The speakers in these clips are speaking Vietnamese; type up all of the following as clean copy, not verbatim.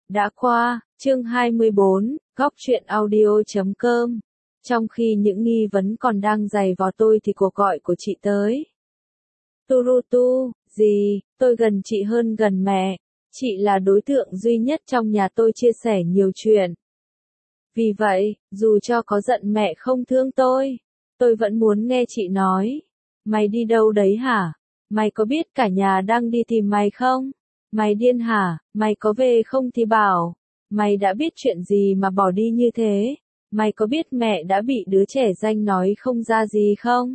Đã qua, chương 24, góc truyện audio.com. Trong khi những nghi vấn còn đang dày vào tôi thì cuộc gọi của chị tới. Turutu, gì, tôi gần chị hơn gần mẹ. Chị là đối tượng duy nhất trong nhà tôi chia sẻ nhiều chuyện. Vì vậy, dù cho có giận mẹ không thương tôi vẫn muốn nghe chị nói. Mày đi đâu đấy hả? Mày có biết cả nhà đang đi tìm mày không? Mày điên hả? Mày có về không thì bảo. Mày đã biết chuyện gì mà bỏ đi như thế? Mày có biết mẹ đã bị đứa trẻ danh nói không ra gì không?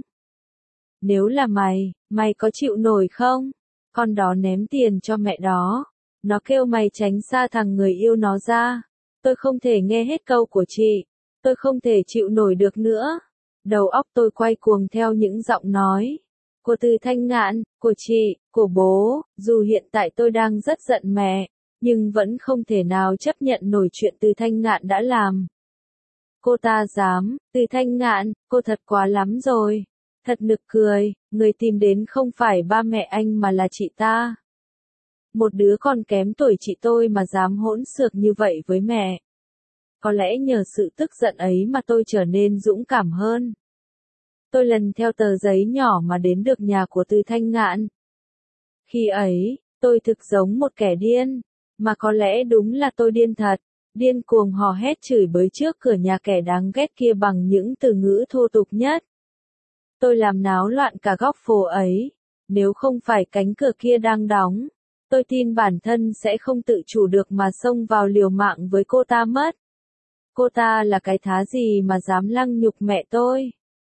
Nếu là mày có chịu nổi không? Con đó ném tiền cho mẹ đó. Nó kêu mày tránh xa thằng người yêu nó ra. Tôi không thể nghe hết câu của chị. Tôi không thể chịu nổi được nữa. Đầu óc tôi quay cuồng theo những giọng nói của Từ Thanh Ngạn, của chị, của bố. Dù hiện tại tôi đang rất giận mẹ, nhưng vẫn không thể nào chấp nhận nổi chuyện Từ Thanh Ngạn đã làm. Cô ta dám, Từ Thanh Ngạn, cô thật quá lắm rồi. Thật nực cười, người tìm đến không phải ba mẹ anh mà là chị ta. Một đứa còn kém tuổi chị tôi mà dám hỗn xược như vậy với mẹ. Có lẽ nhờ sự tức giận ấy mà tôi trở nên dũng cảm hơn. Tôi lần theo tờ giấy nhỏ mà đến được nhà của Từ Thanh Ngạn. Khi ấy, tôi thực giống một kẻ điên, mà có lẽ đúng là tôi điên thật, điên cuồng hò hét chửi bới trước cửa nhà kẻ đáng ghét kia bằng những từ ngữ thô tục nhất. Tôi làm náo loạn cả góc phố ấy, nếu không phải cánh cửa kia đang đóng, tôi tin bản thân sẽ không tự chủ được mà xông vào liều mạng với cô ta mất. Cô ta là cái thá gì mà dám lăng nhục mẹ tôi?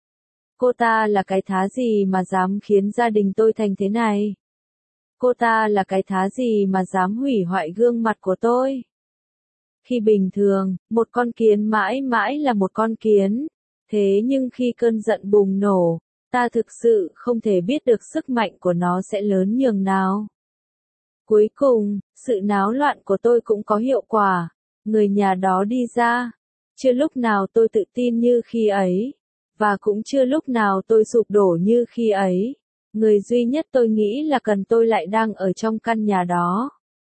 Cô ta là cái thá gì mà dám khiến gia đình tôi thành thế này? Cô ta là cái thá gì mà dám hủy hoại gương mặt của tôi? Khi bình thường, một con kiến mãi mãi là một con kiến. Thế nhưng khi cơn giận bùng nổ, ta thực sự không thể biết được sức mạnh của nó sẽ lớn nhường nào. Cuối cùng, sự náo loạn của tôi cũng có hiệu quả. Người nhà đó đi ra. Chưa lúc nào tôi tự tin như khi ấy. Và cũng chưa lúc nào tôi sụp đổ như khi ấy. Người duy nhất tôi nghĩ là cần tôi lại đang ở trong căn nhà đó.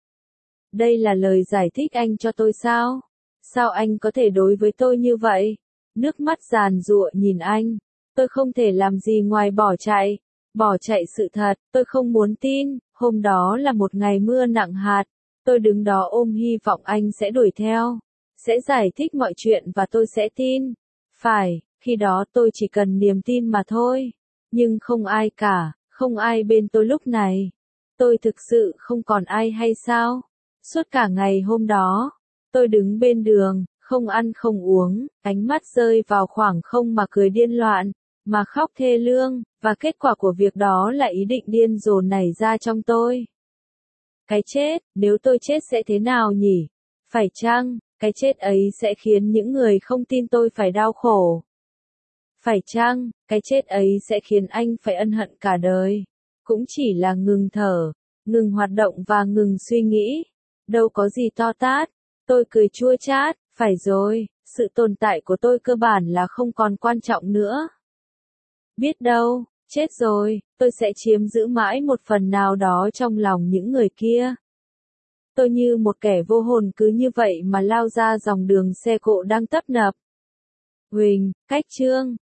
Đây là lời giải thích anh cho tôi sao? Sao anh có thể đối với tôi như vậy? Nước mắt giàn giụa nhìn anh. Tôi không thể làm gì ngoài bỏ chạy. Bỏ chạy sự thật, tôi không muốn tin. Hôm đó là một ngày mưa nặng hạt. Tôi đứng đó ôm hy vọng anh sẽ đuổi theo. Sẽ giải thích mọi chuyện và tôi sẽ tin. Phải, khi đó tôi chỉ cần niềm tin mà thôi. Nhưng không ai cả, không ai bên tôi lúc này. Tôi thực sự không còn ai hay sao? Suốt cả ngày hôm đó, tôi đứng bên đường, không ăn không uống, ánh mắt rơi vào khoảng không mà cười điên loạn, mà khóc thê lương, và kết quả của việc đó là ý định điên rồ nảy ra trong tôi. Cái chết, nếu tôi chết sẽ thế nào nhỉ? Phải chăng, cái chết ấy sẽ khiến những người không tin tôi phải đau khổ? Phải chăng, cái chết ấy sẽ khiến anh phải ân hận cả đời? Cũng chỉ là ngừng thở, ngừng hoạt động và ngừng suy nghĩ. Đâu có gì to tát. Tôi cười chua chát, phải rồi, sự tồn tại của tôi cơ bản là không còn quan trọng nữa. Biết đâu, chết rồi, tôi sẽ chiếm giữ mãi một phần nào đó trong lòng những người kia. Tôi như một kẻ vô hồn cứ như vậy mà lao ra dòng đường xe cộ đang tấp nập. Huỳnh, cách chương.